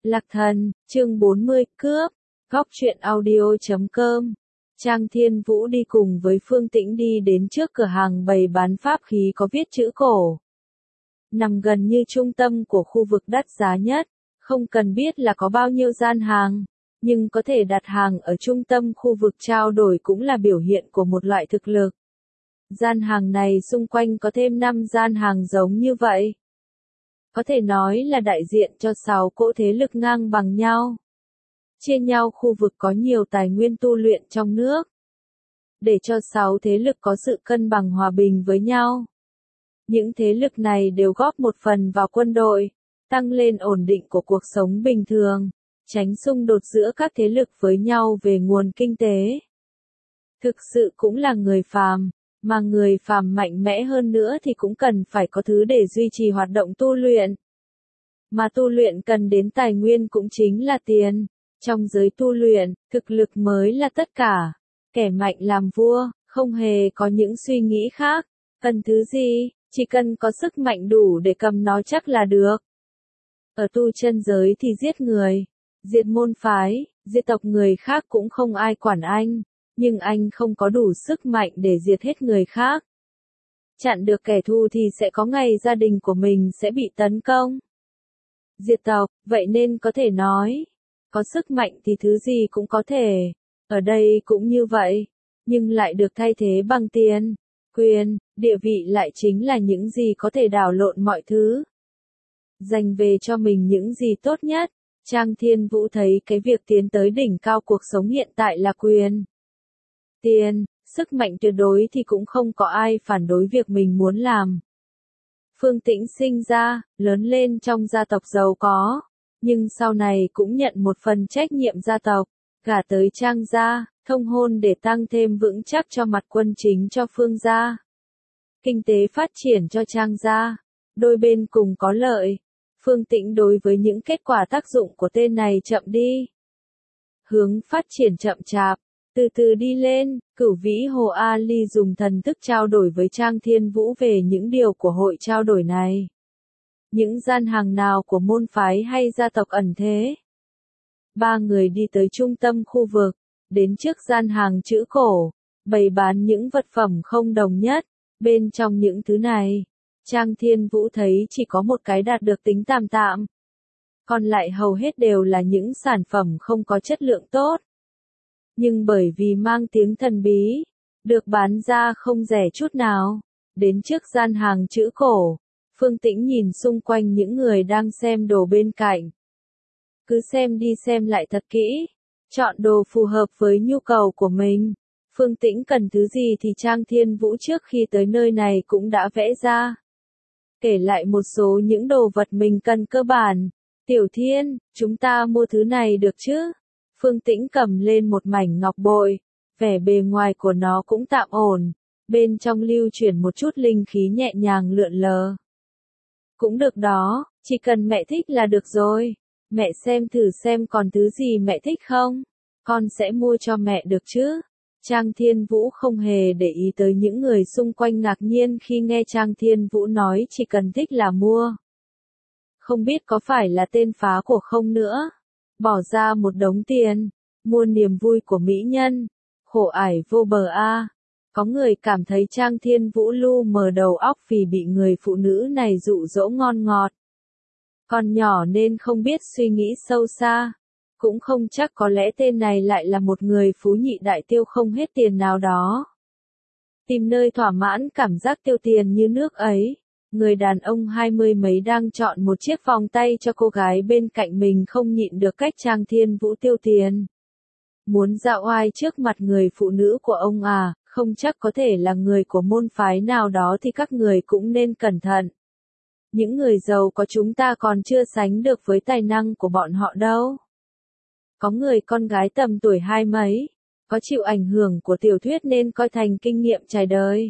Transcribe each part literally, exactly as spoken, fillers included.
Lạc Thần, chương bốn mươi, cướp. Góc truyện audio chấm com. Trang Thiên Vũ đi cùng với Phương Tĩnh đi đến trước cửa hàng bày bán pháp khí có viết chữ cổ. Nằm gần như trung tâm của khu vực đắt giá nhất, không cần biết là có bao nhiêu gian hàng, nhưng có thể đặt hàng ở trung tâm khu vực trao đổi cũng là biểu hiện của một loại thực lực. Gian hàng này xung quanh có thêm năm gian hàng giống như vậy. Có thể nói là đại diện cho sáu cỗ thế lực ngang bằng nhau. Chia nhau khu vực có nhiều tài nguyên tu luyện trong nước. Để cho sáu thế lực có sự cân bằng hòa bình với nhau. Những thế lực này đều góp một phần vào quân đội, tăng lên ổn định của cuộc sống bình thường, tránh xung đột giữa các thế lực với nhau về nguồn kinh tế. Thực sự cũng là người phàm, mà người phàm mạnh mẽ hơn nữa thì cũng cần phải có thứ để duy trì hoạt động tu luyện. Mà tu luyện cần đến tài nguyên cũng chính là tiền. Trong giới tu luyện, thực lực mới là tất cả. Kẻ mạnh làm vua, không hề có những suy nghĩ khác. Cần thứ gì, chỉ cần có sức mạnh đủ để cầm nó chắc là được. Ở tu chân giới thì giết người, diệt môn phái, diệt tộc người khác cũng không ai quản anh. Nhưng anh không có đủ sức mạnh để diệt hết người khác. Chặn được kẻ thù thì sẽ có ngày gia đình của mình sẽ bị tấn công. Diệt tộc, vậy nên có thể nói, có sức mạnh thì thứ gì cũng có thể. Ở đây cũng như vậy, nhưng lại được thay thế bằng tiền, quyền, địa vị lại chính là những gì có thể đảo lộn mọi thứ. Dành về cho mình những gì tốt nhất. Trang Thiên Vũ thấy cái việc tiến tới đỉnh cao cuộc sống hiện tại là quyền. Tiền, sức mạnh tuyệt đối thì cũng không có ai phản đối việc mình muốn làm. Phương Tĩnh sinh ra, lớn lên trong gia tộc giàu có, nhưng sau này cũng nhận một phần trách nhiệm gia tộc, gả tới Trang gia, thông hôn để tăng thêm vững chắc cho mặt quân chính cho Phương gia. Kinh tế phát triển cho Trang gia, đôi bên cùng có lợi. Phương Tĩnh đối với những kết quả tác dụng của tên này chậm đi. Hướng phát triển chậm chạp. Từ từ đi lên, Cửu Vĩ Hồ A Ly dùng thần thức trao đổi với Trang Thiên Vũ về những điều của hội trao đổi này. Những gian hàng nào của môn phái hay gia tộc ẩn thế? Ba người đi tới trung tâm khu vực, đến trước gian hàng chữ cổ, bày bán những vật phẩm không đồng nhất. Bên trong những thứ này, Trang Thiên Vũ thấy chỉ có một cái đạt được tính tạm tạm. Còn lại hầu hết đều là những sản phẩm không có chất lượng tốt. Nhưng bởi vì mang tiếng thần bí, được bán ra không rẻ chút nào. Đến trước gian hàng chữ cổ, Phương Tĩnh nhìn xung quanh những người đang xem đồ bên cạnh. Cứ xem đi xem lại thật kỹ, chọn đồ phù hợp với nhu cầu của mình. Phương Tĩnh cần thứ gì thì Trang Thiên Vũ trước khi tới nơi này cũng đã vẽ ra. Kể lại một số những đồ vật mình cần cơ bản. Tiểu Thiên, chúng ta mua thứ này được chứ? Phương Tĩnh cầm lên một mảnh ngọc bội, vẻ bề ngoài của nó cũng tạm ổn, bên trong lưu chuyển một chút linh khí nhẹ nhàng lượn lờ. Cũng được đó, chỉ cần mẹ thích là được rồi, mẹ xem thử xem còn thứ gì mẹ thích không, con sẽ mua cho mẹ được chứ. Trang Thiên Vũ không hề để ý tới những người xung quanh ngạc nhiên khi nghe Trang Thiên Vũ nói chỉ cần thích là mua. Không biết có phải là tên phá của không nữa. Bỏ ra một đống tiền, mua niềm vui của mỹ nhân, khổ ải vô bờ a. Có người cảm thấy Trang Thiên Vũ lu mờ đầu óc vì bị người phụ nữ này dụ dỗ ngon ngọt. Còn nhỏ nên không biết suy nghĩ sâu xa, cũng không chắc có lẽ tên này lại là một người phú nhị đại tiêu không hết tiền nào đó. Tìm nơi thỏa mãn cảm giác tiêu tiền như nước ấy. Người đàn ông hai mươi mấy đang chọn một chiếc vòng tay cho cô gái bên cạnh mình không nhịn được cách Trang Thiên Vũ tiêu tiền. Muốn dạo oai trước mặt người phụ nữ của ông à, không chắc có thể là người của môn phái nào đó thì các người cũng nên cẩn thận. Những người giàu có chúng ta còn chưa sánh được với tài năng của bọn họ đâu. Có người con gái tầm tuổi hai mấy, có chịu ảnh hưởng của tiểu thuyết nên coi thành kinh nghiệm trải đời.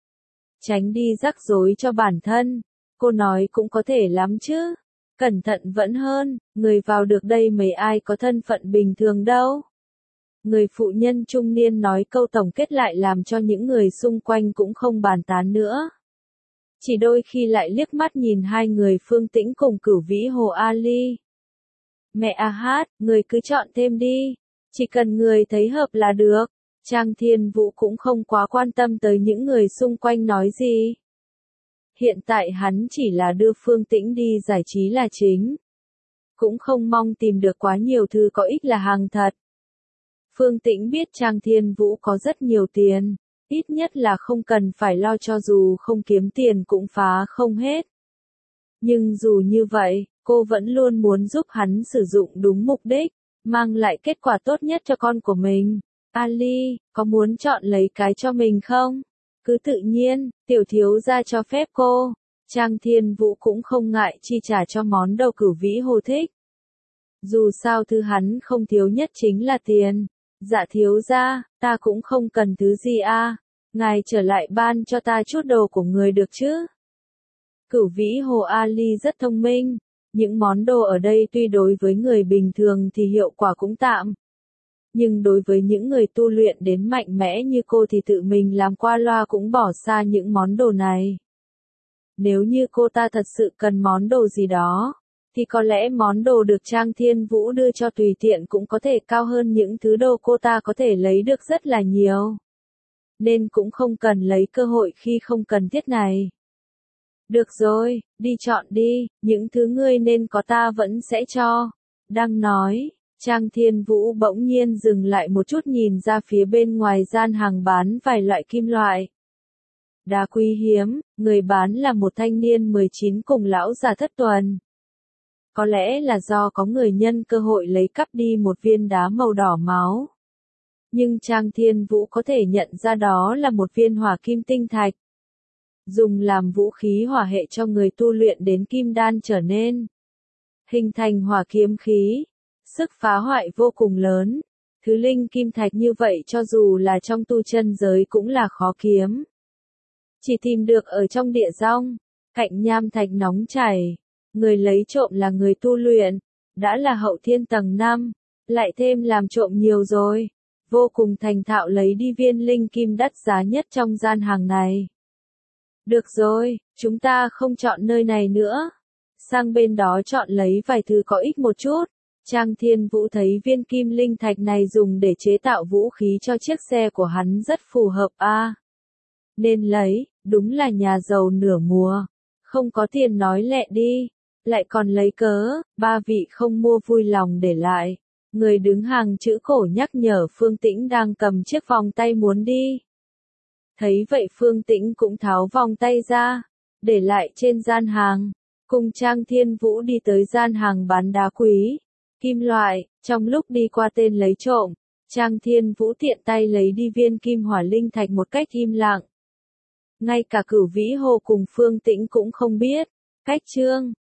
Tránh đi rắc rối cho bản thân, cô nói cũng có thể lắm chứ. Cẩn thận vẫn hơn, người vào được đây mấy ai có thân phận bình thường đâu. Người phụ nhân trung niên nói câu tổng kết lại làm cho những người xung quanh cũng không bàn tán nữa. Chỉ đôi khi lại liếc mắt nhìn hai người Phương Tĩnh cùng Cửu Vĩ Hồ A Ly. Mẹ a hát, người cứ chọn thêm đi. Chỉ cần người thấy hợp là được. Trang Thiên Vũ cũng không quá quan tâm tới những người xung quanh nói gì. Hiện tại hắn chỉ là đưa Phương Tĩnh đi giải trí là chính. Cũng không mong tìm được quá nhiều thứ có ích là hàng thật. Phương Tĩnh biết Trang Thiên Vũ có rất nhiều tiền. Ít nhất là không cần phải lo cho dù không kiếm tiền cũng phá không hết. Nhưng dù như vậy, cô vẫn luôn muốn giúp hắn sử dụng đúng mục đích, mang lại kết quả tốt nhất cho con của mình. Ali, có muốn chọn lấy cái cho mình không? Cứ tự nhiên, tiểu thiếu gia cho phép cô. Trang Thiên Vũ cũng không ngại chi trả cho món đồ Cửu Vĩ Hồ thích. Dù sao thứ hắn không thiếu nhất chính là tiền. Dạ thiếu gia, ta cũng không cần thứ gì a. Ngài trở lại ban cho ta chút đồ của người được chứ? Cửu Vĩ Hồ Ali rất thông minh. Những món đồ ở đây tuy đối với người bình thường thì hiệu quả cũng tạm. Nhưng đối với những người tu luyện đến mạnh mẽ như cô thì tự mình làm qua loa cũng bỏ xa những món đồ này. Nếu như cô ta thật sự cần món đồ gì đó, thì có lẽ món đồ được Trang Thiên Vũ đưa cho tùy tiện cũng có thể cao hơn những thứ đồ cô ta có thể lấy được rất là nhiều. Nên cũng không cần lấy cơ hội khi không cần thiết này. Được rồi, đi chọn đi, những thứ ngươi nên có ta vẫn sẽ cho. Đang nói, Trang Thiên Vũ bỗng nhiên dừng lại một chút nhìn ra phía bên ngoài gian hàng bán vài loại kim loại. Đá quý hiếm, người bán là một thanh niên mười chín cùng lão già thất tuần. Có lẽ là do có người nhân cơ hội lấy cắp đi một viên đá màu đỏ máu. Nhưng Trang Thiên Vũ có thể nhận ra đó là một viên hỏa kim tinh thạch. Dùng làm vũ khí hỏa hệ cho người tu luyện đến kim đan trở nên. Hình thành hỏa kiếm khí. Sức phá hoại vô cùng lớn. Thứ linh kim thạch như vậy cho dù là trong tu chân giới cũng là khó kiếm. Chỉ tìm được ở trong địa rong. Cạnh nham thạch nóng chảy. Người lấy trộm là người tu luyện. Đã là hậu thiên tầng năm. Lại thêm làm trộm nhiều rồi. Vô cùng thành thạo lấy đi viên linh kim đắt giá nhất trong gian hàng này. Được rồi, chúng ta không chọn nơi này nữa. Sang bên đó chọn lấy vài thứ có ích một chút. Trang Thiên Vũ thấy viên kim linh thạch này dùng để chế tạo vũ khí cho chiếc xe của hắn rất phù hợp a. À, nên lấy, đúng là nhà giàu nửa mùa. Không có tiền nói lẹ đi. Lại còn lấy cớ, ba vị không mua vui lòng để lại. Người đứng hàng chữ cổ nhắc nhở Phương Tĩnh đang cầm chiếc vòng tay muốn đi. Thấy vậy Phương Tĩnh cũng tháo vòng tay ra, để lại trên gian hàng, cùng Trang Thiên Vũ đi tới gian hàng bán đá quý, kim loại, trong lúc đi qua tên lấy trộm, Trang Thiên Vũ tiện tay lấy đi viên kim hỏa linh thạch một cách im lặng. Ngay cả Cửu Vĩ Hồ cùng Phương Tĩnh cũng không biết, cách chương